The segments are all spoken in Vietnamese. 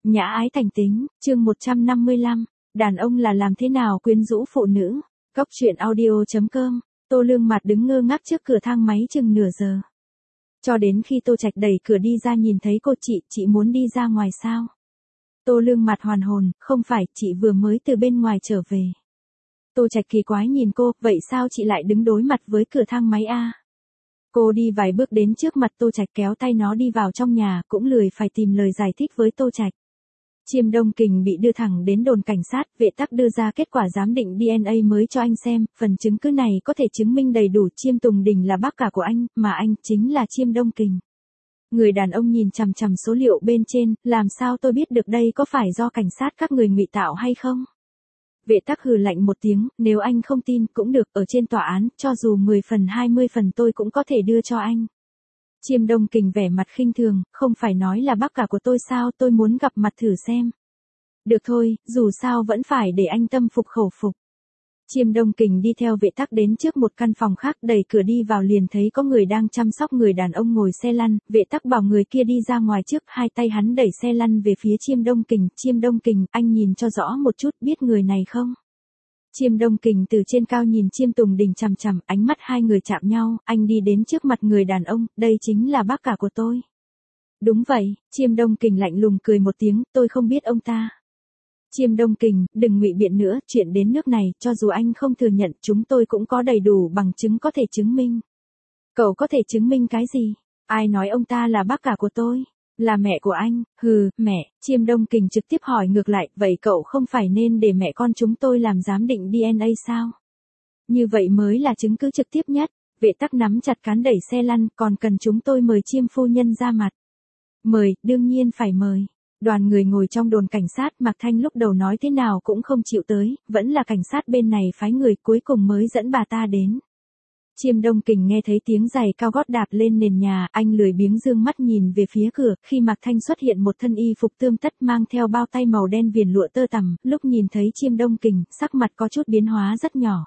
Nhã ái thành tính, chương 155, đàn ông là làm thế nào quyến rũ phụ nữ. Cóc truyện audio.com, Tô Lương Mạt đứng ngơ ngác trước cửa thang máy chừng nửa giờ. Cho đến khi Tô Trạch đẩy cửa đi ra nhìn thấy cô, chị muốn đi ra ngoài sao? Tô Lương Mạt hoàn hồn, không phải, chị vừa mới từ bên ngoài trở về. Tô Trạch kỳ quái nhìn cô, vậy sao chị lại đứng đối mặt với cửa thang máy a? Cô đi vài bước đến trước mặt Tô Trạch kéo tay nó đi vào trong nhà, cũng lười phải tìm lời giải thích với Tô Trạch. Chiêm Đông Kình bị đưa thẳng đến đồn cảnh sát, vệ tắc đưa ra kết quả giám định DNA mới cho anh xem, phần chứng cứ này có thể chứng minh đầy đủ Chiêm Tùng Đình là bác cả của anh, mà anh chính là Chiêm Đông Kình. Người đàn ông nhìn chằm chằm số liệu bên trên, làm sao tôi biết được đây có phải do cảnh sát các người ngụy tạo hay không? Vệ tắc hừ lạnh một tiếng, nếu anh không tin cũng được, ở trên tòa án, cho dù 10 phần 20 phần tôi cũng có thể đưa cho anh. Chiêm Đông Kình vẻ mặt khinh thường, không phải nói là bác cả của tôi sao, tôi muốn gặp mặt thử xem. Được thôi, dù sao vẫn phải để anh tâm phục khẩu phục. Chiêm Đông Kình đi theo vệ tắc đến trước một căn phòng khác, đẩy cửa đi vào liền thấy có người đang chăm sóc người đàn ông ngồi xe lăn, vệ tắc bảo người kia đi ra ngoài trước, hai tay hắn đẩy xe lăn về phía Chiêm Đông Kình, anh nhìn cho rõ một chút, biết người này không? Chiêm Đông Kình từ trên cao nhìn Chiêm Tùng Đình chằm chằm, ánh mắt hai người chạm nhau, anh đi đến trước mặt người đàn ông, đây chính là bác cả của tôi. Đúng vậy, Chiêm Đông Kình lạnh lùng cười một tiếng, tôi không biết ông ta. Chiêm Đông Kình, đừng ngụy biện nữa, chuyện đến nước này, cho dù anh không thừa nhận, chúng tôi cũng có đầy đủ bằng chứng có thể chứng minh. Cậu có thể chứng minh cái gì? Ai nói ông ta là bác cả của tôi? Là mẹ của anh, hừ, mẹ. Chiêm Đông Kình trực tiếp hỏi ngược lại, vậy cậu không phải nên để mẹ con chúng tôi làm giám định DNA sao? Như vậy mới là chứng cứ trực tiếp nhất. Vệ tắc nắm chặt cán đẩy xe lăn, còn cần chúng tôi mời Chiêm phu nhân ra mặt. Mời, đương nhiên phải mời. Đoàn người ngồi trong đồn cảnh sát, Mạc Thanh lúc đầu nói thế nào cũng không chịu tới, vẫn là cảnh sát bên này phái người, cuối cùng mới dẫn bà ta đến. Chiêm Đông Kình nghe thấy tiếng giày cao gót đạp lên nền nhà, anh lười biếng dương mắt nhìn về phía cửa, khi Mạc Thanh xuất hiện một thân y phục tươm tất mang theo bao tay màu đen viền lụa tơ tằm, lúc nhìn thấy Chiêm Đông Kình, sắc mặt có chút biến hóa rất nhỏ.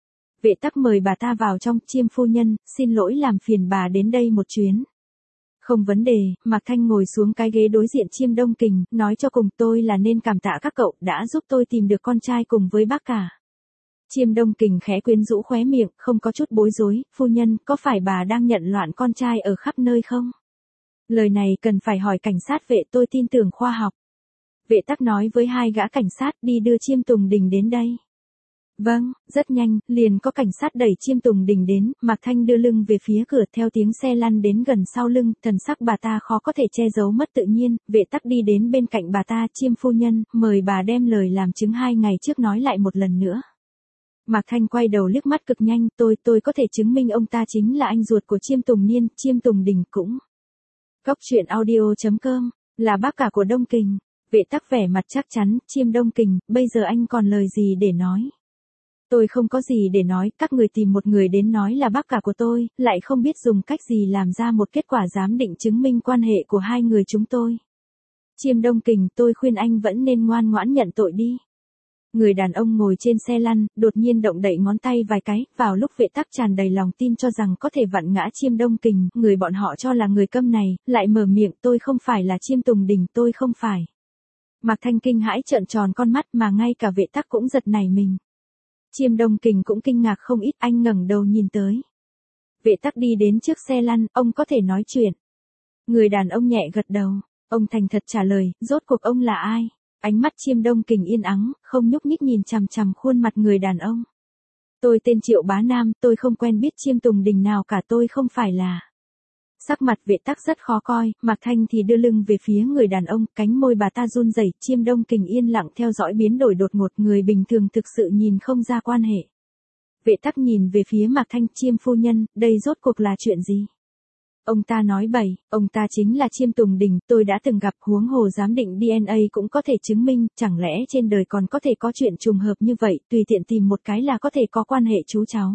Vệ tắc mời bà ta vào trong, Chiêm phu nhân, xin lỗi làm phiền bà đến đây một chuyến. Không vấn đề, Mạc Thanh ngồi xuống cái ghế đối diện Chiêm Đông Kình, nói cho cùng tôi là nên cảm tạ các cậu đã giúp tôi tìm được con trai cùng với bác cả. Chiêm Đông Kình khẽ quyến rũ khóe miệng, không có chút bối rối, phu nhân, có phải bà đang nhận loạn con trai ở khắp nơi không? Lời này cần phải hỏi cảnh sát vệ, tôi tin tưởng khoa học. Vệ tắc nói với hai gã cảnh sát đi đưa Chiêm Tùng Đình đến đây. Vâng, rất nhanh, liền có cảnh sát đẩy Chiêm Tùng Đình đến, Mạc Thanh đưa lưng về phía cửa theo tiếng xe lăn đến gần sau lưng, thần sắc bà ta khó có thể che giấu mất tự nhiên, vệ tắc đi đến bên cạnh bà ta, Chiêm phu nhân, mời bà đem lời làm chứng 2 ngày trước nói lại một lần nữa. Mạc Thanh quay đầu liếc mắt cực nhanh, tôi có thể chứng minh ông ta chính là anh ruột của Chiêm Tùng Niên, Chiêm Tùng Đình cũng. Cóc truyện audio.com, là bác cả của Đông Kình, vệ tắc vẻ mặt chắc chắn, Chiêm Đông Kình, bây giờ anh còn lời gì để nói? Tôi không có gì để nói, các người tìm một người đến nói là bác cả của tôi, lại không biết dùng cách gì làm ra một kết quả giám định chứng minh quan hệ của hai người chúng tôi. Chiêm Đông Kình, tôi khuyên anh vẫn nên ngoan ngoãn nhận tội đi. Người đàn ông ngồi trên xe lăn, đột nhiên động đậy ngón tay vài cái, vào lúc vệ tắc tràn đầy lòng tin cho rằng có thể vặn ngã Chiêm Đông Kình, người bọn họ cho là người câm này, lại mở miệng, tôi không phải là Chiêm Tùng Đình, tôi không phải. Mạc Thanh kinh hãi trợn tròn con mắt mà ngay cả vệ tắc cũng giật nảy mình. Chiêm Đông Kình cũng kinh ngạc không ít, anh ngẩng đầu nhìn tới. Vệ tắc đi đến trước xe lăn, ông có thể nói chuyện. Người đàn ông nhẹ gật đầu, ông thành thật trả lời, rốt cuộc ông là ai? Ánh mắt Chiêm Đông Kình yên ắng, không nhúc nhích nhìn chằm chằm khuôn mặt người đàn ông. Tôi tên Triệu Bá Nam, tôi không quen biết Chiêm Tùng Đình nào cả, tôi không phải là. Sắc mặt vệ tắc rất khó coi, Mạc Thanh thì đưa lưng về phía người đàn ông, cánh môi bà ta run rẩy, Chiêm Đông Kình yên lặng theo dõi biến đổi đột ngột, người bình thường thực sự nhìn không ra quan hệ. Vệ tắc nhìn về phía Mạc Thanh, Chiêm phu nhân, đây rốt cuộc là chuyện gì? Ông ta nói bậy, ông ta chính là Chiêm Tùng Đình, tôi đã từng gặp, huống hồ giám định DNA cũng có thể chứng minh, chẳng lẽ trên đời còn có thể có chuyện trùng hợp như vậy, tùy tiện tìm một cái là có thể có quan hệ chú cháu.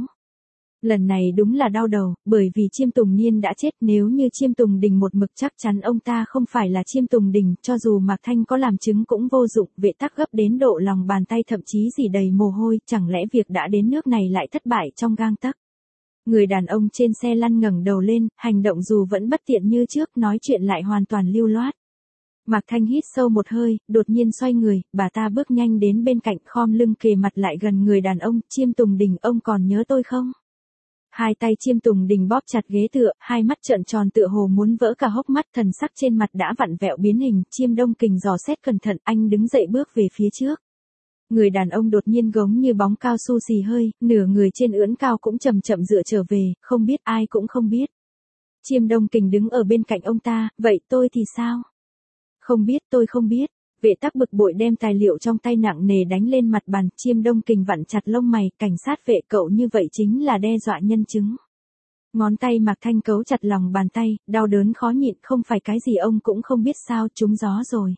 Lần này đúng là đau đầu, bởi vì Chiêm Tùng Niên đã chết, nếu như Chiêm Tùng Đình một mực chắc chắn ông ta không phải là Chiêm Tùng Đình, cho dù Mạc Thanh có làm chứng cũng vô dụng, vệ tắc gấp đến độ lòng bàn tay thậm chí rỉ đầy mồ hôi, chẳng lẽ việc đã đến nước này lại thất bại trong gang tấc. Người đàn ông trên xe lăn ngẩng đầu lên, hành động dù vẫn bất tiện như trước, nói chuyện lại hoàn toàn lưu loát. Mạc Thanh hít sâu một hơi, đột nhiên xoay người, bà ta bước nhanh đến bên cạnh, khom lưng kề mặt lại gần người đàn ông. Chiêm Tùng Đình, ông còn nhớ tôi không? Hai tay Chiêm Tùng Đình bóp chặt ghế tựa, hai mắt trợn tròn tựa hồ muốn vỡ cả hốc mắt, thần sắc trên mặt đã vặn vẹo biến hình. Chiêm Đông Kình dò xét cẩn thận, anh đứng dậy bước về phía trước. Người đàn ông đột nhiên giống như bóng cao su xì hơi, nửa người trên ưỡn cao cũng chậm chậm dựa trở về, không biết, ai cũng không biết. Chiêm Đông Kình đứng ở bên cạnh ông ta, vậy tôi thì sao? Không biết, tôi không biết. Vệ Tắc bực bội đem tài liệu trong tay nặng nề đánh lên mặt bàn. Chiêm Đông Kình vặn chặt lông mày, cảnh sát vệ, cậu như vậy chính là đe dọa nhân chứng. Ngón tay Mạc Thanh cấu chặt lòng bàn tay, đau đớn khó nhịn, không phải cái gì ông cũng không biết sao, trúng gió rồi.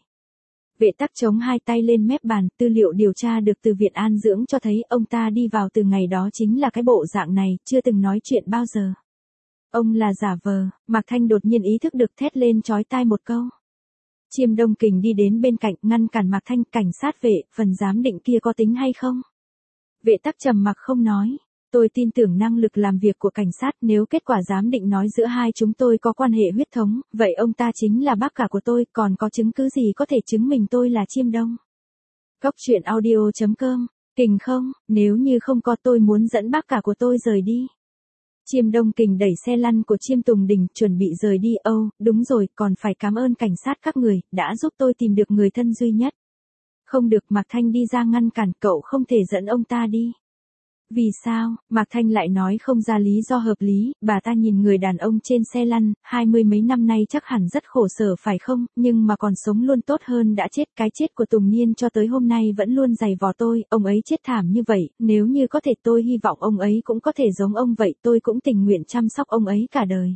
Vệ Tắc chống hai tay lên mép bàn, tư liệu điều tra được từ Viện An Dưỡng cho thấy ông ta đi vào từ ngày đó chính là cái bộ dạng này, chưa từng nói chuyện bao giờ. Ông là giả vờ. Mạc Thanh đột nhiên ý thức được, thét lên chói tai một câu. Chiêm Đông Kình đi đến bên cạnh, ngăn cản Mạc Thanh. Cảnh sát vệ, phần giám định kia có tính hay không? Vệ Tắc trầm mặc không nói. Tôi tin tưởng năng lực làm việc của cảnh sát, nếu kết quả giám định nói giữa hai chúng tôi có quan hệ huyết thống, vậy ông ta chính là bác cả của tôi, còn có chứng cứ gì có thể chứng minh tôi là Chiêm Đông? Cóc truyện audio.com, Kình không, nếu như không có tôi muốn dẫn bác cả của tôi rời đi. Chiêm Đông Kình đẩy xe lăn của Chiêm Tùng Đình, chuẩn bị rời đi. Đúng rồi, còn phải cảm ơn cảnh sát các người, đã giúp tôi tìm được người thân duy nhất. Không được, Mạc Thanh đi ra ngăn cản, cậu không thể dẫn ông ta đi. Vì sao? Mạc Thanh lại nói không ra lý do hợp lý. Bà ta nhìn người đàn ông trên xe lăn, 20 mấy năm nay chắc hẳn rất khổ sở phải không, nhưng mà còn sống luôn tốt hơn đã chết. Cái chết của Tùng Niên cho tới hôm nay vẫn luôn giày vò tôi, ông ấy chết thảm như vậy, nếu như có thể tôi hy vọng ông ấy cũng có thể giống ông vậy, tôi cũng tình nguyện chăm sóc ông ấy cả đời.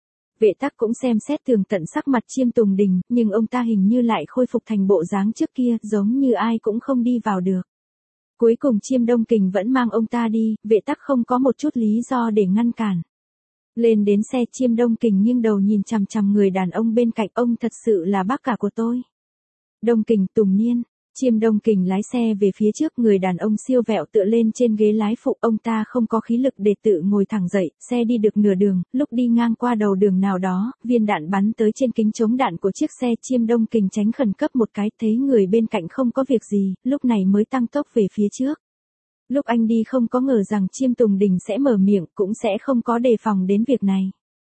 Vệ Tắc cũng xem xét tường tận sắc mặt Chiêm Tùng Đình, nhưng ông ta hình như lại khôi phục thành bộ dáng trước kia, giống như ai cũng không đi vào được. Cuối cùng Chiêm Đông Kình vẫn mang ông ta đi, Vệ Tắc không có một chút lý do để ngăn cản. Lên đến xe, Chiêm Đông Kình nghiêng đầu nhìn chằm chằm người đàn ông bên cạnh, ông thật sự là bác cả của tôi. Đông Kình, Tùng Niên. Chiêm Đông Kình lái xe về phía trước, người đàn ông siêu vẹo tựa lên trên ghế lái phụ, ông ta không có khí lực để tự ngồi thẳng dậy, xe đi được nửa đường, lúc đi ngang qua đầu đường nào đó, viên đạn bắn tới trên kính chống đạn của chiếc xe. Chiêm Đông Kình tránh khẩn cấp một cái, thấy người bên cạnh không có việc gì, lúc này mới tăng tốc về phía trước. Lúc anh đi không có ngờ rằng Chiêm Tùng Đình sẽ mở miệng, cũng sẽ không có đề phòng đến việc này.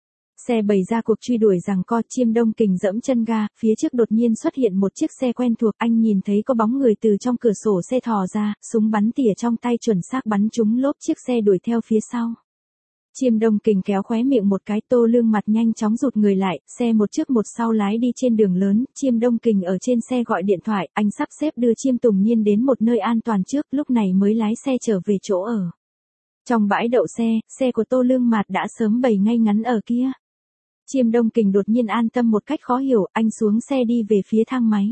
Xe bày ra cuộc truy đuổi giằng co, Chiêm Đông Kình dẫm chân ga, phía trước đột nhiên xuất hiện một chiếc xe quen thuộc, anh nhìn thấy có bóng người từ trong cửa sổ xe thò ra, súng bắn tỉa trong tay chuẩn xác bắn trúng lốp chiếc xe đuổi theo phía sau. Chiêm Đông Kình kéo khóe miệng một cái, Tô Lương mặt nhanh chóng rụt người lại, xe một trước một sau lái đi trên đường lớn. Chiêm Đông Kình ở trên xe gọi điện thoại, anh sắp xếp đưa Chiêm Tùng Niên đến một nơi an toàn trước, lúc này mới lái xe trở về chỗ ở. Trong bãi đậu xe của Tô Lương Mạt đã sớm bày ngay ngắn ở kia. Chiêm Đông Kình đột nhiên an tâm một cách khó hiểu, anh xuống xe đi về phía thang máy.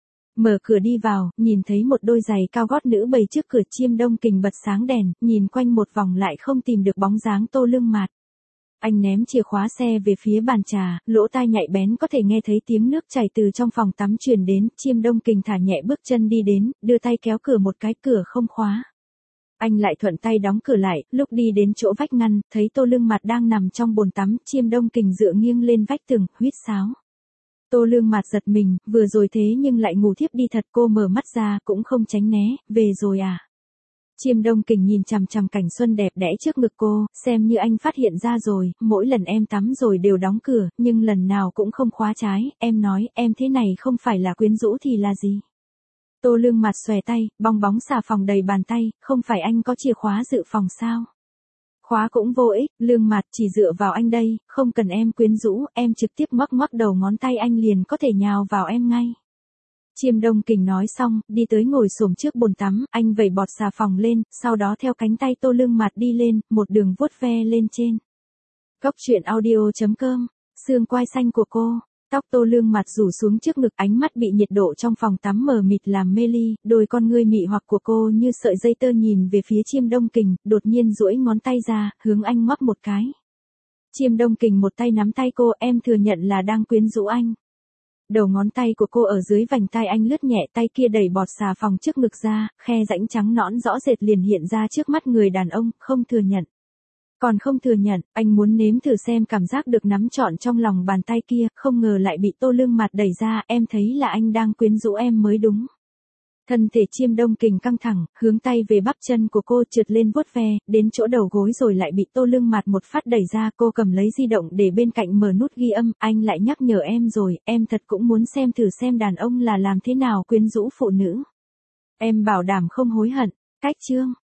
Mở cửa đi vào, nhìn thấy một đôi giày cao gót nữ bày trước cửa. Chiêm Đông Kình bật sáng đèn, nhìn quanh một vòng lại không tìm được bóng dáng Tô Lương Mạt. Anh ném chìa khóa xe về phía bàn trà, lỗ tai nhạy bén có thể nghe thấy tiếng nước chảy từ trong phòng tắm truyền đến. Chiêm Đông Kình thả nhẹ bước chân đi đến, đưa tay kéo cửa một cái, cửa không khóa. Anh lại thuận tay đóng cửa lại, lúc đi đến chỗ vách ngăn, thấy Tô Lương Mạt đang nằm trong bồn tắm. Chiêm Đông Kình dựa nghiêng lên vách tường, huýt sáo. Tô Lương Mạt giật mình, vừa rồi thế nhưng lại ngủ thiếp đi thật. Cô mở mắt ra, cũng không tránh né, về rồi à? Chiêm Đông Kình nhìn chằm chằm cảnh xuân đẹp đẽ trước ngực cô, xem như anh phát hiện ra rồi, mỗi lần em tắm rồi đều đóng cửa, nhưng lần nào cũng không khóa trái. Em nói, em thế này không phải là quyến rũ thì là gì? Tô Lương Mạt xòe tay, bong bóng xà phòng đầy bàn tay, không phải anh có chìa khóa dự phòng sao? Khóa cũng vô ích, Lương Mạt, chỉ dựa vào anh đây, không cần em quyến rũ, em trực tiếp ngoắc ngoắc đầu ngón tay anh liền có thể nhào vào em ngay. Chiêm Đông Kình nói xong, đi tới ngồi xổm trước bồn tắm, anh vẩy bọt xà phòng lên, sau đó theo cánh tay Tô Lương Mạt đi lên, một đường vuốt ve lên trên. Cóc truyện audio.com, xương quai xanh của cô. Tóc Tô Lương Mạt rủ xuống trước ngực, ánh mắt bị nhiệt độ trong phòng tắm mờ mịt làm mê ly, đôi con ngươi mị hoặc của cô như sợi dây tơ nhìn về phía Chiêm Đông Kình, đột nhiên duỗi ngón tay ra, hướng anh ngoắc một cái. Chiêm Đông Kình một tay nắm tay cô, em thừa nhận là đang quyến rũ anh. Đầu ngón tay của cô ở dưới vành tai anh lướt nhẹ, tay kia đẩy bọt xà phòng trước ngực ra, khe rãnh trắng nõn rõ rệt liền hiện ra trước mắt người đàn ông, không thừa nhận. Còn không thừa nhận, anh muốn nếm thử xem cảm giác được nắm trọn trong lòng bàn tay kia, không ngờ lại bị Tô Lương Mạt đẩy ra, em thấy là anh đang quyến rũ em mới đúng. Thân thể Chiêm Đông Kình căng thẳng, hướng tay về bắp chân của cô trượt lên vuốt ve, đến chỗ đầu gối rồi lại bị Tô Lương Mạt một phát đẩy ra. Cô cầm lấy di động để bên cạnh mở nút ghi âm, anh lại nhắc nhở em rồi, em thật cũng muốn xem thử xem đàn ông là làm thế nào quyến rũ phụ nữ. Em bảo đảm không hối hận. Cách chương